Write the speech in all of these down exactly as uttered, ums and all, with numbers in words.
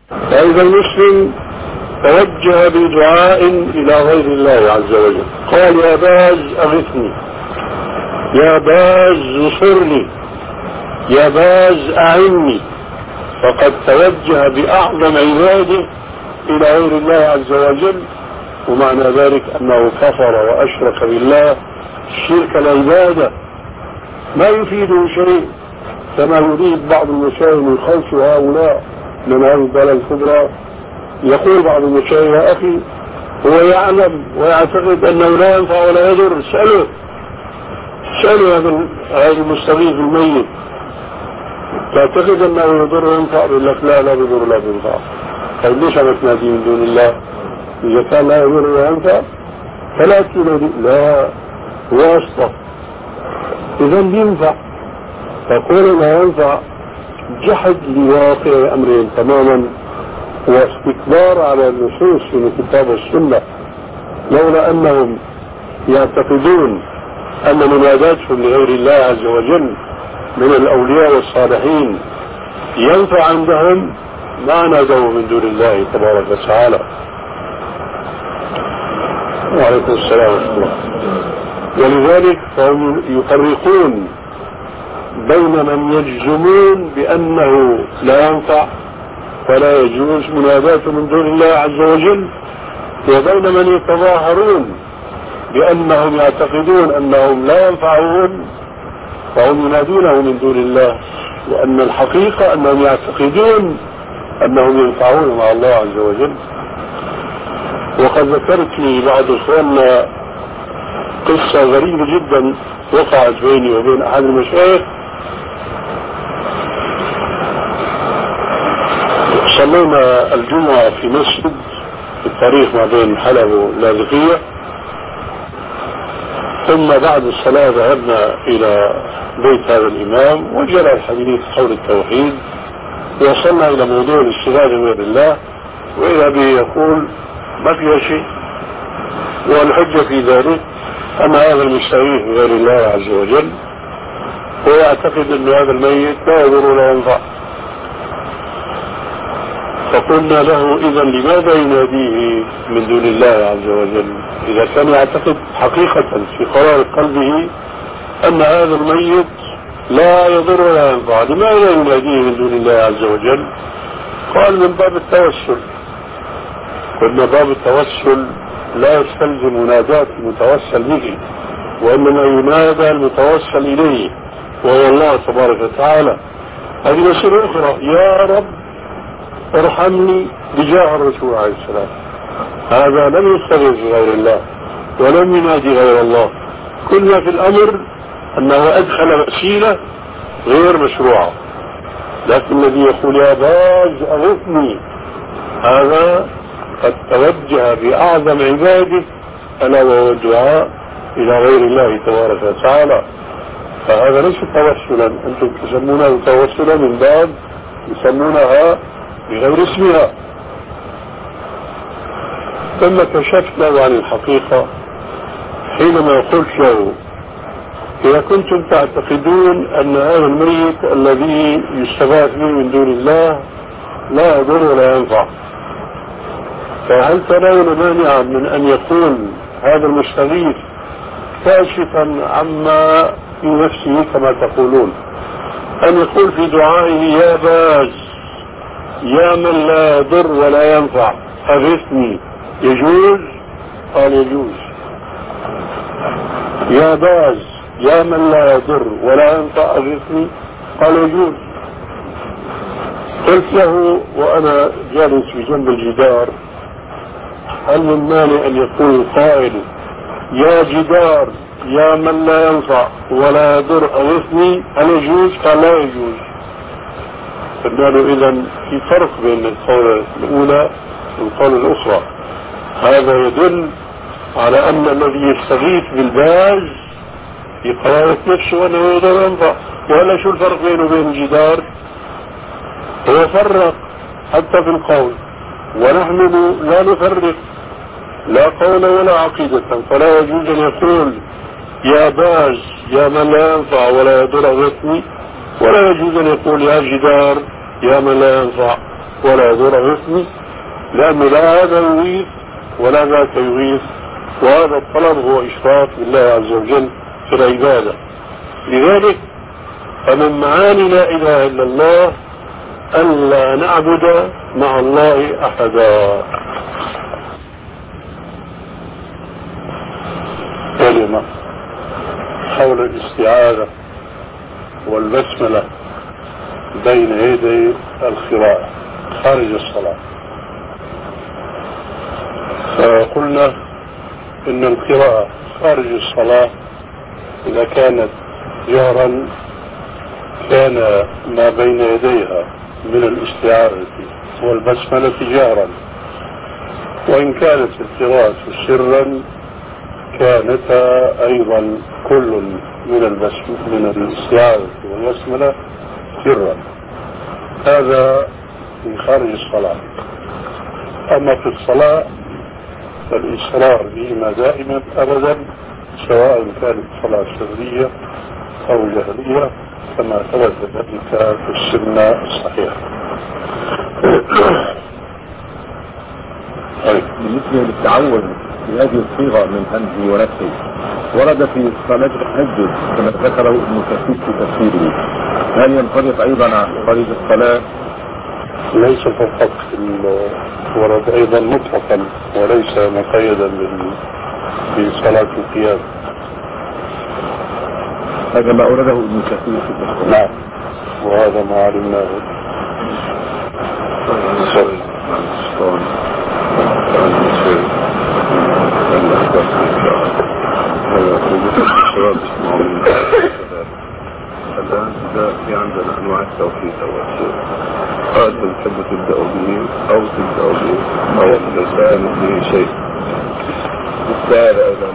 فإذا المسلم توجه بدعاء إلى غير الله عز وجل، قال يا باز أغثني، يا باز نصرني، يا باز أعني، فقد توجه بأعظم عباده إلى غير الله عز وجل، ومعنى ذلك أنه كفر وأشرك بالله شرك العبادة ما يفيده شيء، كما يريد بعض المشايخ من خوف هؤلاء من هذه الضلالة الكبرى. يقول بعض المشايخ يا أخي هو يعلم ويعتقد أنه لا ينفع ولا يضر، اسأله اسأله هذا المستغيث الميت تعتقد أنه يضر وينفع؟ يقول لك لا لا يضر لا ينفع. طيب ليش عم تنادي من دون الله؟ إذا كان لا يضر ولا ينفع فلا تنادي، لا هو أصلا إذا ينفع. فقول لا ينفع جحد لواقع أمرهم تماما واستكبار على النصوص من الكتاب والسنة، لولا أنهم يعتقدون أن مناداتهم لغير الله عز وجل من الأولياء والصالحين ينفع عندهم ما نادوا من دون الله تبارك وتعالى. وعليكم السلام ورحمة الله. ولذلك فهم يفرقون بين من يجزمون بأنه لا ينفع ولا يجوز مناداته من دون الله عز وجل، وبين من يتظاهرون بأنهم يعتقدون أنهم لا ينفعون فهم ينادونه من دون الله، وأن الحقيقة أنهم يعتقدون أنهم ينفعون مع الله عز وجل. وقد ذكرت لي بعض إخواننا قصة غريبة جدا وقعت بيني وبين أحد المشايخ. صلينا الجمعة في مسجد في الطريق ما بين حلب واللاذقية، ثم بعد الصلاة ذهبنا إلى بيت هذا الإمام وجرى الحديث حول التوحيد، وصلنا إلى موضوع الاستغاثة بغير الله، وإذا به يقول ما فيها شيء، والحجة في ذلك أن هذا المستغيث بغير الله عز وجل ويعتقد أن هذا الميت لا يضر ولا ينفع. فقلنا له إذا لماذا يناديه من دون الله عز وجل إذا كان يعتقد حقيقة في قرار قلبه أن هذا الميت لا يضر ولا ينفع، لماذا يناديه من دون الله عز وجل؟ قال من باب التوسل. قلنا باب التوسل لا يستلزم مناداة المتوسل به، وإنما ينادى المتوسل إليه وهو الله تبارك وتعالى. هذه مسألة أخرى، يا رب ارحمني بجاه الرسول عليه السلام. هذا لم يستغيث بغير الله ولم ينادي غير الله. كل ما في الأمر أنه أدخل وسيلة غير مشروعة، لكن الذي يقول يا باز أغثني هذا قد توجه بأعظم عباده ألا وهو الدعاء إلى غير الله تبارك وتعالى. فهذا ليس توسلا، أنتم تسمونه توسلا من باب يسمونها بغير اسمها. ثم كشفت له عن الحقيقة حينما قلت له إذا كنتم تعتقدون أن هذا الميت الذي يستغاث به من دون الله لا يضر ولا ينفع، فهل ترون مانعا من أن يكون هذا المستغيث كاشفا عما في نفسه كما تقولون، أن يقول في دعائه يا باز يا من لا يضر ولا ينفع أغثني، يجوز؟ قال يجوز. يا باز يا من لا يضر ولا ينفع أغثني، قال يجوز. قلت له وأنا جالس في جنب الجدار هل من مانع أن يقول القائل يا جدار يا من لا ينفع ولا يضر أغثني، هل يجوز؟ قال لا يجوز. قلنا له إذن في فرق بين القول الأولى والقول الأخرى. هذا يدل على أن الذي يستغيث بالباز يقرأ نفسه أنه يضر ينفع، ولا شو الفرق بينه وبين الجدار؟ هو فرق حتى في القول، ونحن لا نفرق لا قول ولا عقيدة، فلا يجوز أن يقول يا باز يا من لا ينفع ولا يضر أغثني، ولا يجوز أن يقول يا جدار يا من لا ينفع ولا ضر غثني، لأنه لا هذا يغيث ولا ذاك يغيث، وهذا الطلب هو إشراك بالله عز وجل في العبادة. لذلك فمن معاني لا إله إلا الله ألا نعبد مع الله أحدا. كلمة حول الاستعاذة والبسملة بين يدي القراءة خارج الصلاة. فقلنا إن القراءة خارج الصلاة إذا كانت جهرا كان ما بين يديها من الاستعاذة والبسملة جهرا، وإن كانت القراءة سرا كانتا أيضا كل من البسم من الاستعاذة والبسملة سرا. هذا في خارج الصلاة. أما في الصلاة فالإصرار بهما دائما أبدا، سواء كانت صلاة سرية أو جهرية، كما ثبت ذلك في السنة الصحيحة. بالنسبة للتعوذ بهذه الصيغة من همزه ونفسه ورد في صلاة التهجد كما ذكره ابن كثير في تفسيره، هل ينطبق أيضا على خارج الصلاة؟ ليس فقط، ورد أيضا مطلقا وليس مقيدا بصلاة القيام. هذا ما أورده ابن كثير في تفسيره. نعم، وهذا ما علمناه. الآن في عندنا أنواع التوحيد أول هذا تحب تبدأ به أو تبدأ به أو ليس به شيء. بالتالي أيضا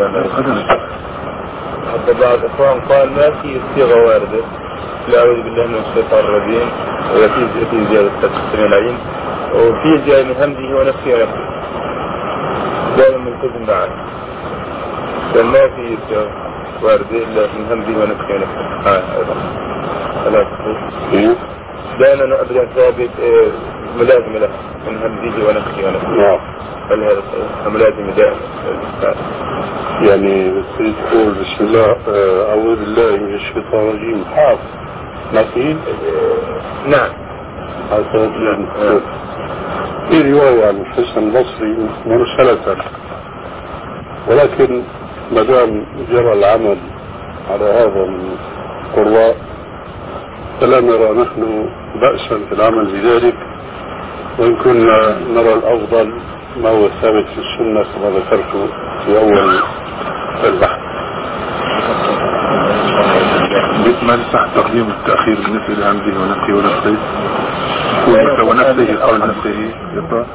حتى بعض الإخوان قال ما في صيغة واردة لا أعوذ بالله من الشيطان الرجيم وفي في زيادة السميع العليم وفي زيادة من همزه ونفسه ونفسه دائما ملتزم معه، فما في واردة إلا من همزه ونفسه ونفسه. آه أيضا ثلاث إيه دائما أبدا ثابت ملازمة له من همزه ونفسه ونفسه. هل هذا ملازم دائما؟ يعني تقول بسم الله أعوذ بالله من الشيطان الرجيم حاف نقيل؟ نعم. في رواية عن الحسن البصري مرسلة، ولكن ما دام جرى العمل على هذا القراء فلا نرى نحن بأسا في العمل بذلك، وإن كنا نرى الأفضل ما هو ثابت في السنة كما ذكرت في أول البحث. ما لسح تقديم التأخير بالنسبة لعمده ونفسه ونفسه ونفسه قبل نفسه يبقى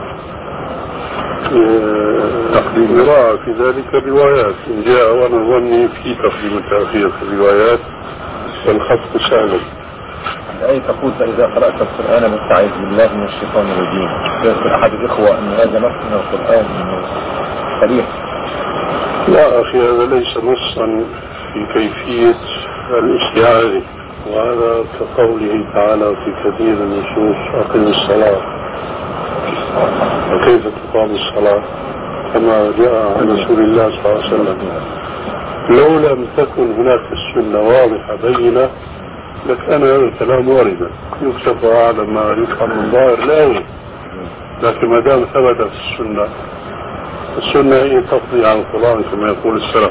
تقديم يرى في ذلك روايات إن جاء، وأنا ظني في تقديم التأخير في الروايات والخط سهل. الآية تقول فإذا قرأت القرآن فاستعذ بالله من الشيطان الرجيم. يذكر أحد الإخوة أن هذا نص من القرآن صريح. لا أخي، هذا ليس نصا في كيفية الاستعاذة، وهذا كقوله تعالى في كثير من النصوص أقم الصلاة، وكيف تقام الصلاة كما جاء عن رسول الله صلى الله عليه وسلم. لو لم تكن هناك السنة واضحة بينة لكان هذا الكلام واردا يكتب على ما يفهم من ظاهر الآية، لكن ما دام ثبت في السنة، السنة هي تقضي على القرآن كما يقول السلف.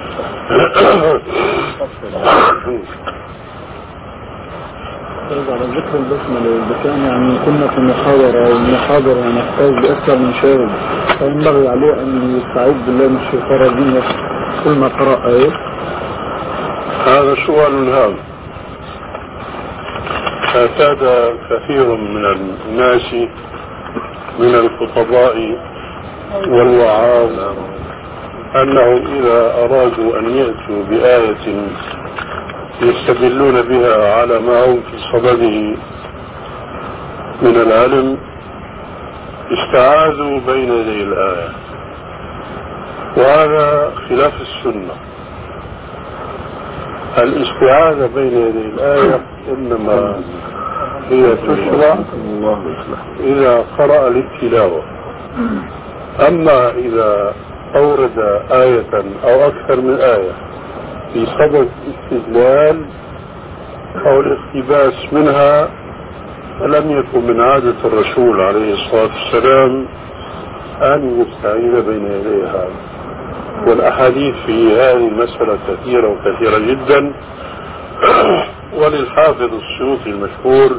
على ذكر البسملة، إذا كان يعني كنا في محاضرة والمحاضرة نحتاج بأكثر من شيء، فينبغي عليه أن يستعيذ بالله من الشيطان الرجيم كل ما قرأ آية. هذا سؤال هام. اعتاد كثير من الناس من الخطباء والوعاظ أنهم إذا أرادوا أن يأتوا بآية يستدلون بها على ما هم في صدده من العلم استعاذوا بين يدي الآية، وهذا خلاف السنة. الاستعاذة بين يدي الآية إنما هي تشرع إذا قرأ للتلاوة. أما إذا أورد آية أو أكثر من آية في صدد الاستدلال أو الاقتباس منها فلم يكن من عادة الرسول عليه الصلاة والسلام أن يستعين بين يديها. والأحاديث في هذه المسألة كثيرة وكثيرة جدا. وللحافظ السيوطي المشهور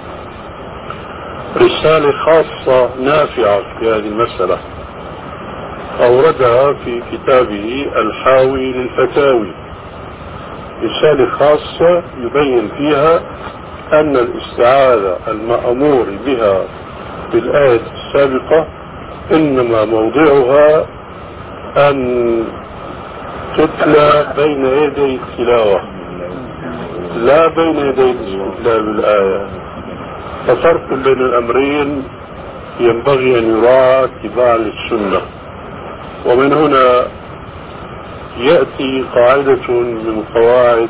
رسالة خاصة نافعة في هذه المسألة أوردها في كتابه الحاوي للفتاوي، رسالة خاصة يبين فيها أن الاستعاذة المأمور بها في الآية السابقة إنما موضعها أن تتلى بين يدي التلاوة لا بين يدي الاستدلال بالآية. ففرق بين الأمرين ينبغي أن يراعى اتباعا للسنة. ومن هنا يأتي قاعدة من قواعد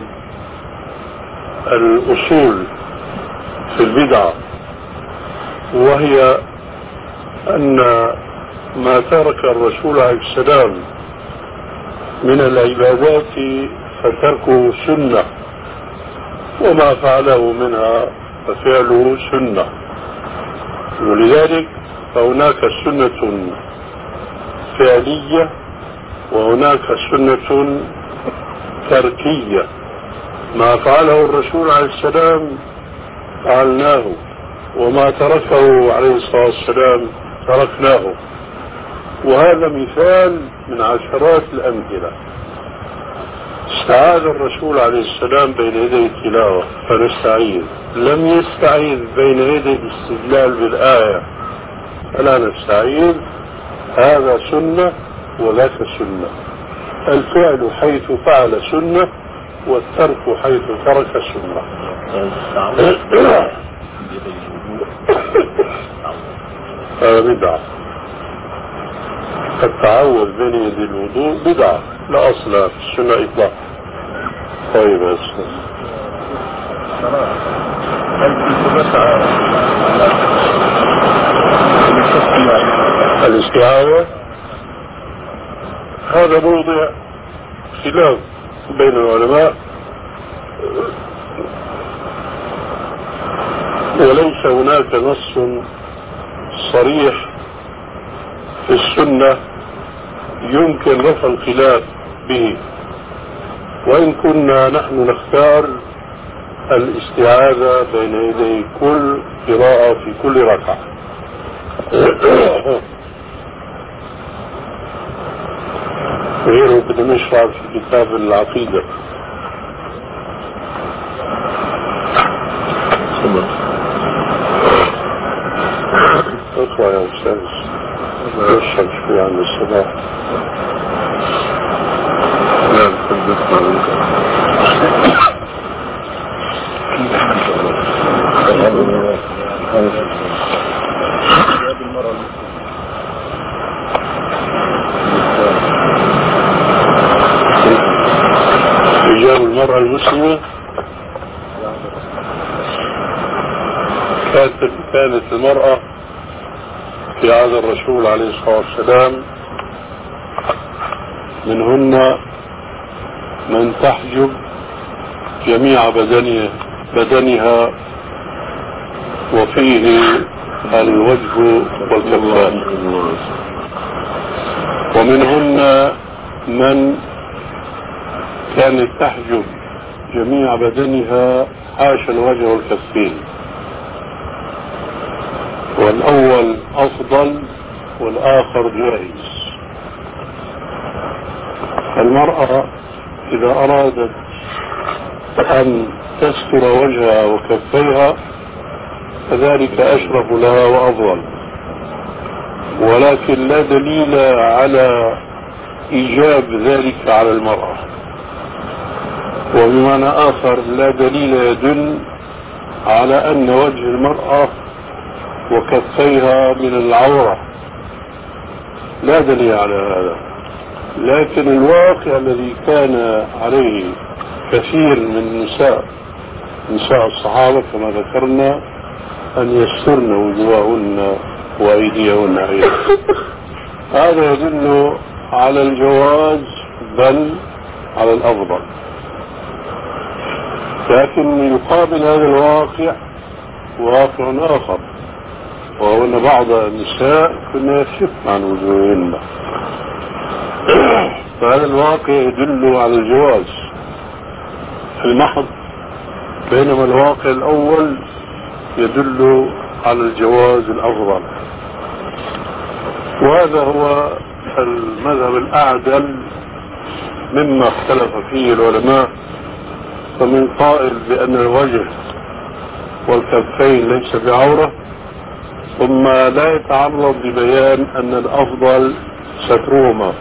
الأصول في البدعة، وهي أن ما ترك الرسول عليه السلام من العبادات فتركه سنة، وما فعله منها ففعله سنة. ولذلك فهناك سنة فعلية وهناك سنة تركية. ما فعله الرسول عليه السلام فعلناه، وما تركه عليه الصلاة والسلام تركناه. وهذا مثال من عشرات الأمثلة. استعاذ الرسول عليه السلام بين يدي التلاوة فنستعيذ، لم يستعيذ بين يدي الاستدلال بالآية فلا نستعيذ. هذا سنة وذاك سنة. الفعل حيث فعل سنة والترك حيث ترك سنة. هذا بدعة. التعوذ بين يدي الوضوء بدعة لا أصل في السنة إطلاقا. طيب يا أستاذ. الاستعاذة هذا موضع خلاف بين العلماء، وليس هناك نص صريح في السنة يمكن رفع الخلاف به، وإن كنا نحن نختار الاستعاذة بين يدي كل قراءة في كل ركعة. غيره بدنا نشرع في كتاب العقيدة. اقرأ يا أستاذ، اشرب شوي عن الصباح. لا تحدثنا عنك. حجاب المرأة المسلمة كانت المرأة في عهد الرسول عليه الصلاة والسلام منهن من تحجب جميع بدنها, بدنها وفيه الوجه والكفان، ومنهن من كانت تحجب جميع بدنها حاشا الوجه والكفين، والأول أفضل والآخر جائز. المرأة إذا أرادت أن تستر وجهها وكفيها فذلك أشرف لها وأفضل، ولكن لا دليل على إيجاب ذلك على المرأة. وبمعنى آخر لا دليل يدل على أن وجه المرأة وكفيها من العورة، لا دليل على هذا. لكن الواقع الذي كان عليه كثير من النساء نساء الصحابة كما ذكرنا أن يسترن وجوههن وأيديهن أيضا. هذا يدل على الجواز بل على الأفضل. لكن يقابل هذا الواقع واقع آخر، وهو أن بعض النساء كنا يكشفن عن وجوههن، فهذا الواقع يدل على الجواز المحض، بينما الواقع الأول يدل على الجواز الأفضل. وهذا هو المذهب الأعدل مما اختلف فيه العلماء. فمن قائل بأن الوجه والكفين ليس بعورة، ثم لا يتعرض ببيان أن الأفضل سترهما.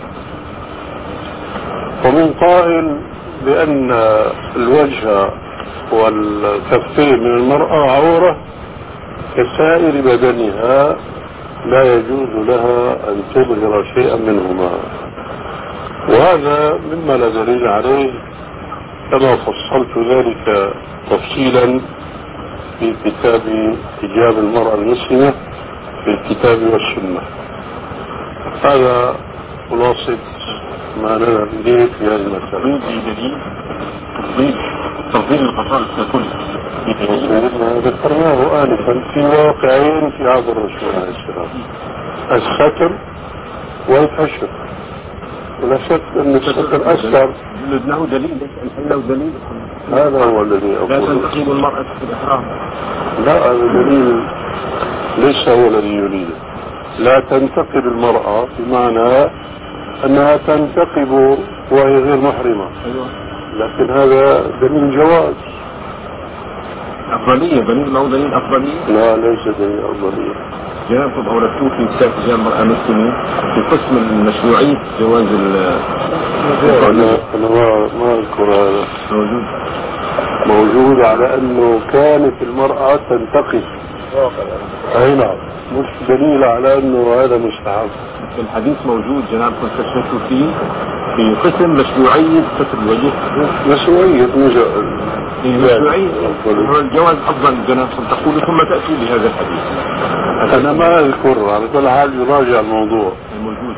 ومن قائل بأن الوجه والكفين من المرأة عورة كسائر بدنها، لا يجوز لها أن تظهر شيئا منهما. وهذا مما لا دليل عليه، كما فصلت ذلك تفصيلا في كتاب حجاب المرأة المسلمة في الكتاب والسنة. هذا خلاصة ما نذهب إليه في هذه المسألة. تفضيل تفضيل القصائد ككل ذكرناه آنفا في واقعين في عهد الرسول عليه السلام: الستر والكشف. ولا شك أن الستر أسر له دليل، له دليل. هذا هو الذي أقوله. لا تنتقب المرأة في الإحرام. لا، هذا دليل ليس هو الذي يريده. لا تنتقب المرأة بمعنى أنها تنتقب وهي غير محرمة، لكن هذا دليل جواز. أفضلية، دليل أو دليل أفضلية؟ لا، ليس دليل أفضلية. جنابكم أوردتوه في كتاب حجاب المرأة المسلمة في قسم المشروعية جواز ال أنا أنا ما ما أذكر هذا. موجود موجود على أنه كانت المرأة تنتقب. أي نعم، مش دليل على أنه هذا مستحب. الحديث موجود جنابكم تشرحوا فيه في قسم مشروعية ستر الوجه. مشروعية مجرد مشروعية هو الجواز أفضل جنابكم تقول ثم تأتوا بهذا الحديث. أنا ما أذكر، على كل حال يراجع الموضوع. الموجود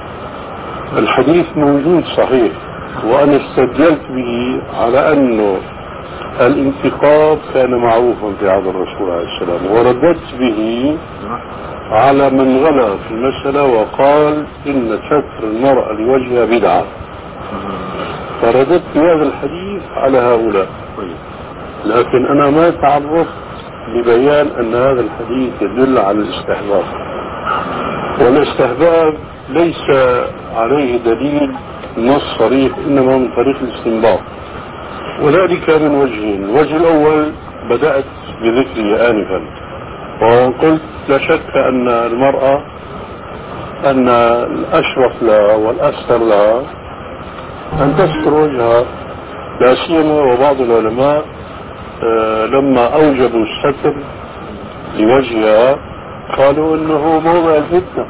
الحديث موجود صحيح، وأنا استدلت به على أنه الانتقاب كان معروفا في عهد الرسول عليه السلام، ورددت به على من غلا في المسألة وقال إن ستر المرأة لوجهها بدعة، فرددت بهذا الحديث على هؤلاء. لكن أنا ما تعرفت لبيان أن هذا الحديث يدل على الاستحباب، والاستحباب ليس عليه دليل نص صريح، إنما من طريق الاستنباط، وذلك من وجهين. الوجه الأول بدأت بذكره آنفا، وقلت لا شك أن المرأة أن الأشرف لها والأستر لها أن تستر وجهها، لا سيما وبعض العلماء آه لما أوجبوا الستر لوجهها قالوا إنه موضع الفتنة.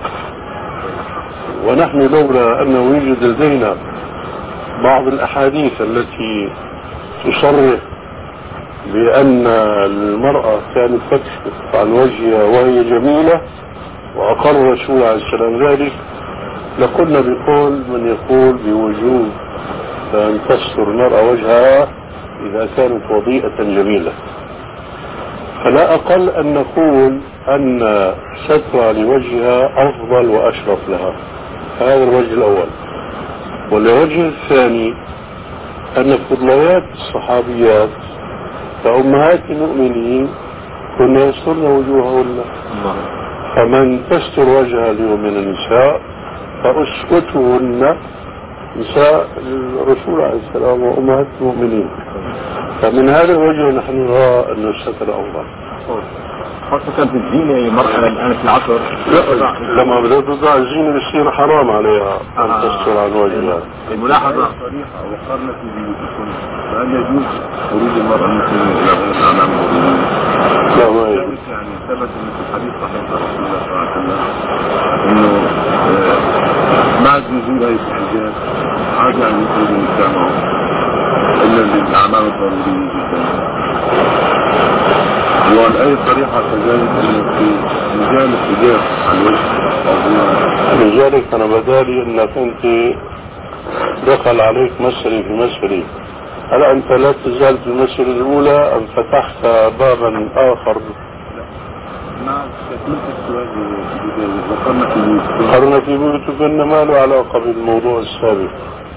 ونحن لولا أنه يوجد لدينا بعض الأحاديث التي تصرح بأن المرأة كانت تكشف عن وجهها وهي جميلة وأقر الرسول عليه السلام ذلك، لقلنا بقول من يقول بوجوب أن تستر المرأة وجهها إذا كانت وضيئة جميلة. فلا أقل أن نقول أن سترها لوجهها أفضل وأشرف لها. هذا الوجه الأول. والوجه الثاني أن فضليات الصحابيات فأمهات المؤمنين كنا يسترن وجوههن، فمن تستر وجهها اليوم من النساء فأسوتهن نساء الرسول عليه السلام وأمهات المؤمنين. فمن هذا الوجه نحن نرى أن الستر أفضل، خاصة في الزينة. المرأة الآن في العصر لا لما بدأت تضع الزينة بيصير حرام عليها أن آه. تستر عن وجهها. الملاحظة صريحة وقرنت بكم فهل يجوز خروج المرأة المسلمة إلى غير الأعلام المؤمنين؟ لا ما يجوز. يعني ثبت في الحديث صحيح رسول الله صلى الله عليه وسلم إنه بعد نزول آية الحجاب عاد أن يخرج النساء معه إلا للأعمال الضرورية جدا. والآية صريحة كذلك أنه في مجال الحجاب عن وجه. لذلك أنا بدالي أنك أنت دخل عليك مسألة في مسألة. هل أنت لا تزال في المسألة الأولى أم فتحت بابا آخر؟ نعم تكملة السؤال ذكرنا في ذكرنا في بيوتك أن ما له علاقة بالموضوع السابق.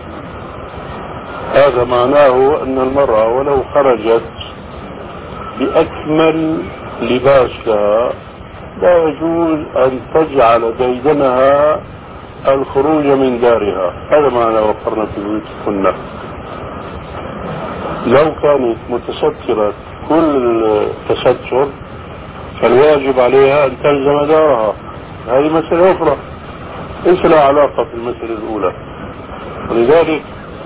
هذا معناه أن المرأة ولو خرجت بأكمل لباس لها لا يجوز أن تجعل ديدنها الخروج من دارها. هذا معنى وقرنا في بيوتكن. لو كانت متسترة كل تستر فالواجب عليها أن تلزم دارها. هذه مسألة أخرى ليس لها علاقة في المسألة الأولى. ولذلك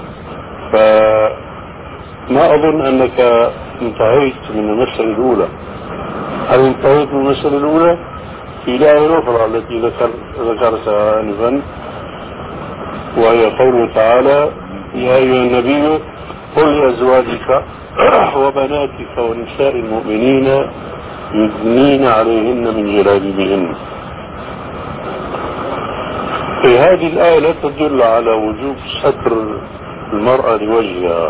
فما أظن أنك انتهيت من المسألة الأولى. هل انتهيت من المسألة الأولى؟ في الآية الأخرى التي ذكر ذكرتها آنفا وهي قوله تعالى: يا أيها النبي قل لأزواجك وبناتك ونساء المؤمنين يدنين عليهن من جلابيبهن. في هذه الآية لا تدل على وجوب ستر المرأة لوجهها،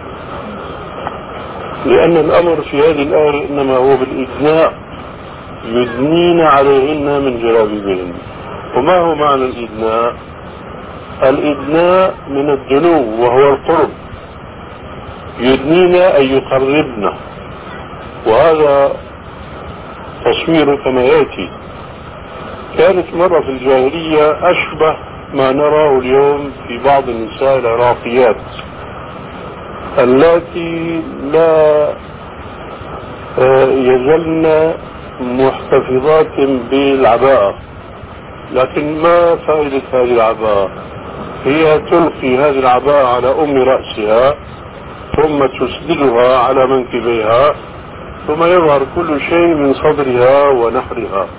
لأن الأمر في هذه الآية إنما هو بالإدناء، يدنين عليهن من جلابيبهن. وما هو معنى الإدناء؟ الإدناء من الدنو وهو القرب. يدنين أي يقربن، وهذا تصوير كما يأتي. كانت مرة في الجاهلية أشبه ما نراه اليوم في بعض النساء العراقيات اللاتي لا يزلن محتفظات بالعباءة. لكن ما فائدة هذه العباءة؟ هي تلقي هذه العباءة على أم رأسها ثم تسدلها على منكبيها ثم يظهر كل شيء من صدرها ونحرها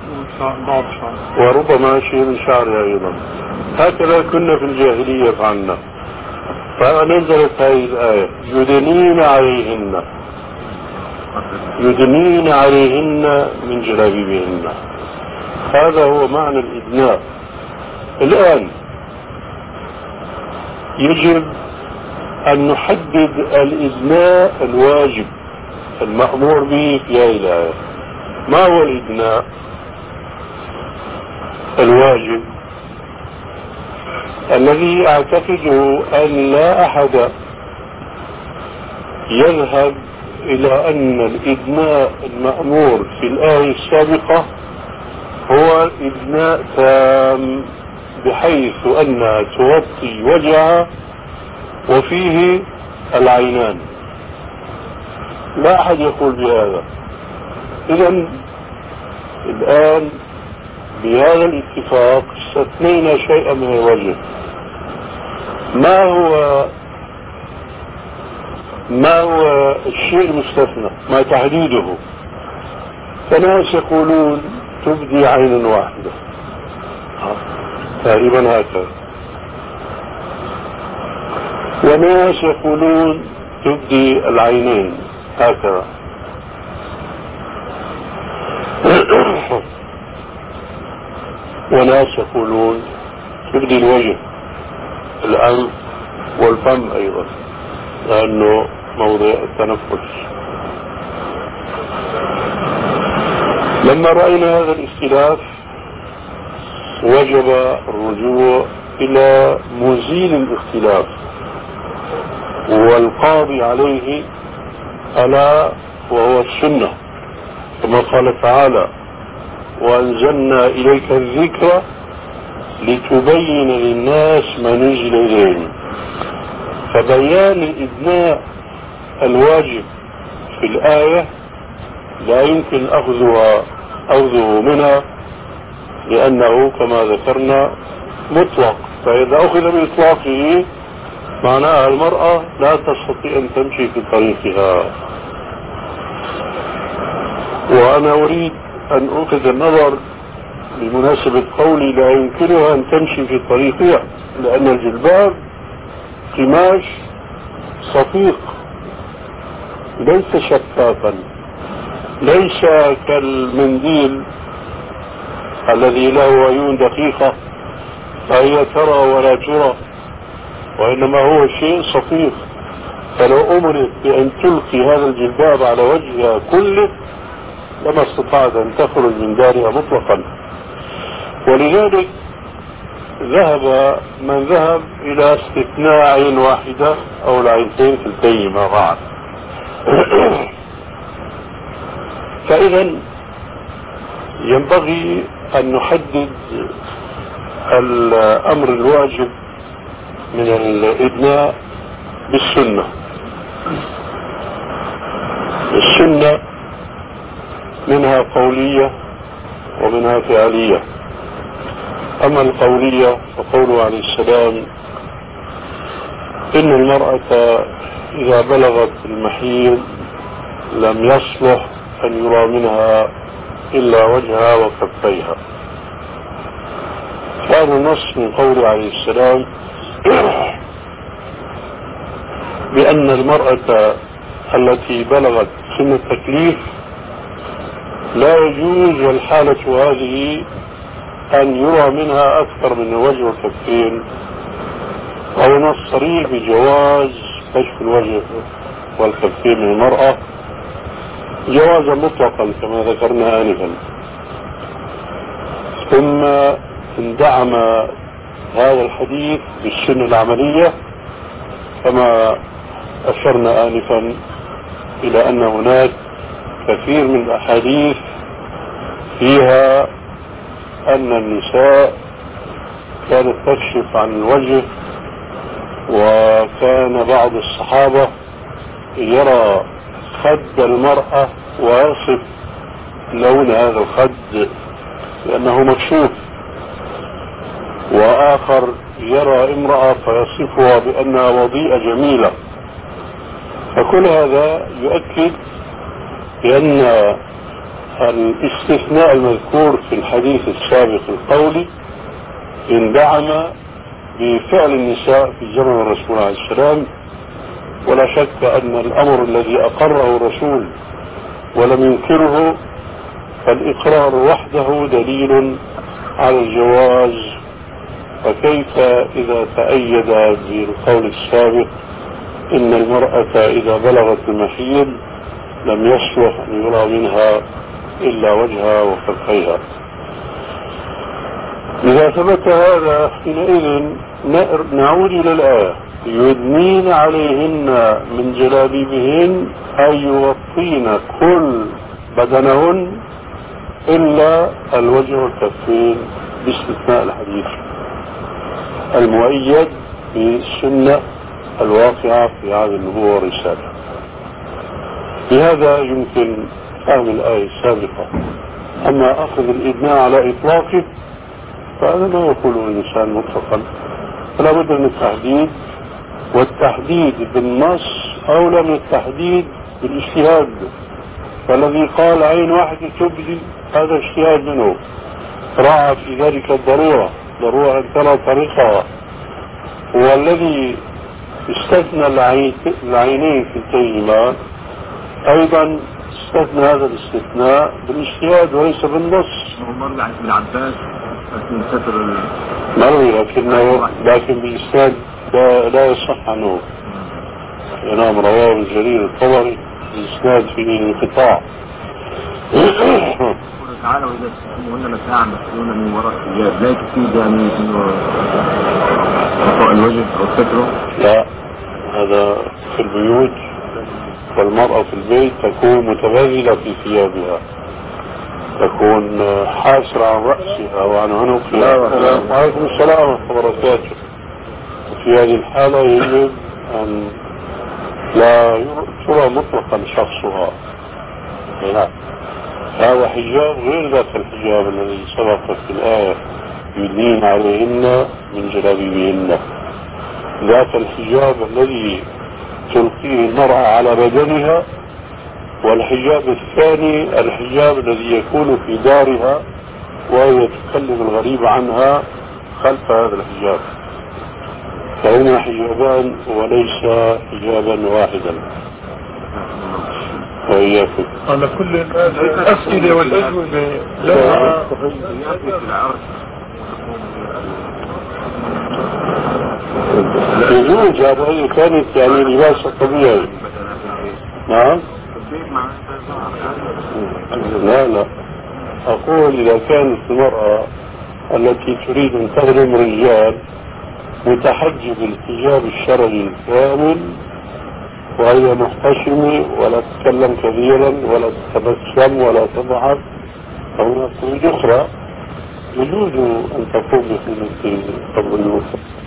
وربما شيء من شعرها أيضا. هكذا كنا في الجاهلية فعلنا. فنزلت هذه الآية: يدنين عليهن يدنين عليهن من جلابيبهن. هذا هو معنى الإدناء. الآن يجب أن نحدد الإدناء الواجب المأمور به في هذه الآية. ما هو الإدناء الواجب الذي أعتقده أن لا أحد يذهب إلى أن الإدناء المأمور في الآية السابقة هو إدناء تام بحيث أنها تغطي وجهها وفيه العينان. لا أحد يقول بهذا. إذن الآن بهذا الاتفاق استثنينا شيئا من الوجه. ما هو ما هو الشيء المستثنى؟ ما تحديده؟ فناس يقولون تبدي عين واحدة تقريبا هكذا، وناس يقولون تبدي العينين هكذا، وناس يقولون تبدي الوجه الأنف والفم أيضا لأنه موضع التنفس. لما رأينا هذا الاختلاف وجب الرجوع إلى مزيل الاختلاف والقاضي عليه ألا وهو السنة، كما قال تعالى: وأنزلنا إليك الذكر لتبين للناس ما نزل إليهم. فبيان الإدناء الواجب في الآية لا يمكن أخذها أخذه منها لأنه كما ذكرنا مطلق، فإذا أخذ بإطلاقه معناها المرأة لا تستطيع أن تمشي في طريقها. وأنا أريد أن أخذ النظر بمناسبة قولي لا يمكنها أن تمشي في طريقها، لأن الجلباب قماش صفيق ليس شفافا، ليس كالمنديل الذي له عيون دقيقة فهي ترى ولا ترى، وإنما هو شيء صفيف، فلو أمرت بأن تلقي هذا الجلباب على وجهها كله لما استطاعت أن تخرج من دارها مطلقا. ولذلك ذهب من ذهب إلى استثناء عين واحدة أو العينتين في التي ما بعد. فإذا ينبغي أن نحدد الأمر الواجب من الإدناء بالسنة. السنة منها قولية ومنها فعلية. أما القولية فقوله عليه السلام إن المرأة إذا بلغت المحيض لم يصلح أن يرى منها إلا وجهها وكفيها. هذا النص من قوله عليه السلام بأن المرأة التي بلغت سن التكليف لا يجوز والحالة هذه أن يرى منها أكثر من الوجه والكفين، أو نص صريح بجواز كشف الوجه والكفين من المرأة جوازا مطلقا كما ذكرنا آنفا. ثم اندعم هذا الحديث بالسنة العملية كما أشرنا آنفا إلى أن هناك كثير من الأحاديث فيها أن النساء كانت تكشف عن الوجه، وكان بعض الصحابة يرى خد المرأة ويصف لون هذا الخد لأنه مكشوف، وآخر يرى امرأة فيصفها بأنها وضيئة جميلة. فكل هذا يؤكد بأن الاستثناء المذكور في الحديث السابق القولي اندعم بفعل النساء في زمن الرسول عليه السلام. ولا شك أن الأمر الذي أقره الرسول ولم ينكره فالإقرار وحده دليل على الجواز، فكيف إذا تأيد بالقول السابق إن المرأة إذا بلغت المحيض لم يصلح أن يرى منها إلا وجهها وكفيها. إذا ثبت هذا حينئذ نعود إلى الآية يدنين عليهن من جلابيبهن أي يغطين كل بدنهن إلا الوجه والكفين باستثناء الحديث المؤيد بالسنة الواقعة في هذه النبوة والرسالة. بهذا يمكن فهم الآية السابقة. أما أخذ الإدناء على إطلاقه فهذا ما يقوله الإنسان مطلقا، فلا بد من التحديد، والتحديد بالنص أولى من التحديد بالاجتهاد. فالذي قال عين واحدة تبدي هذا اجتهاد منه، راعى في ذلك الضرورة، ضرورة أن ترى طريقها. والذي استثنى العينين في الكلمة أيضا استثنى هذا الاستثناء بالاجتهاد وليس بالنص. مرجع ابن عباس من ستر مروي لكنه لكن بالإسناد لا, لا يصح عنه. ينام رواه الجليل الطبري الإسناد فيه انقطاع. تعالى وإذا استثنوهن متاعا مسؤولون من وراء الحجاب لا تفيد يعني إنه غطاء الوجه أو ستره؟ لا، هذا في البيوت، والمرأة في البيت تكون متبذلة في ثيابها، تكون حاسرة عن رأسها وعن عنقها. وعليكم السلام ورحمة الله وبركاته. في هذه الحالة يجب أن لا ترى مطلقا شخصها. لا، هذا حجاب غير ذاك الحجاب الذي سبق في الآية يدنين عليهن من جلابيبهن. ذاك الحجاب الذي تلقيه المرأة على بدنها، والحجاب الثاني الحجاب الذي يكون في دارها وهي تكلم الغريب عنها خلف هذا الحجاب. فهما حجابان وليس حجابا واحدا. وإياكم. على كل الأسئلة والأجوبة لها يجوز هذا أي كانت يعني لباس طبيعي. نعم. لا لا أقول إذا كانت المرأة التي تريد أن تخدم رجال متحجب الحجاب الشرعي الكامل وهي محتشمة ولا تتكلم كثيرا ولا تتبسم ولا تضحك هناك أخرى يجوز أن تقوم بخدمة قبل المسلم.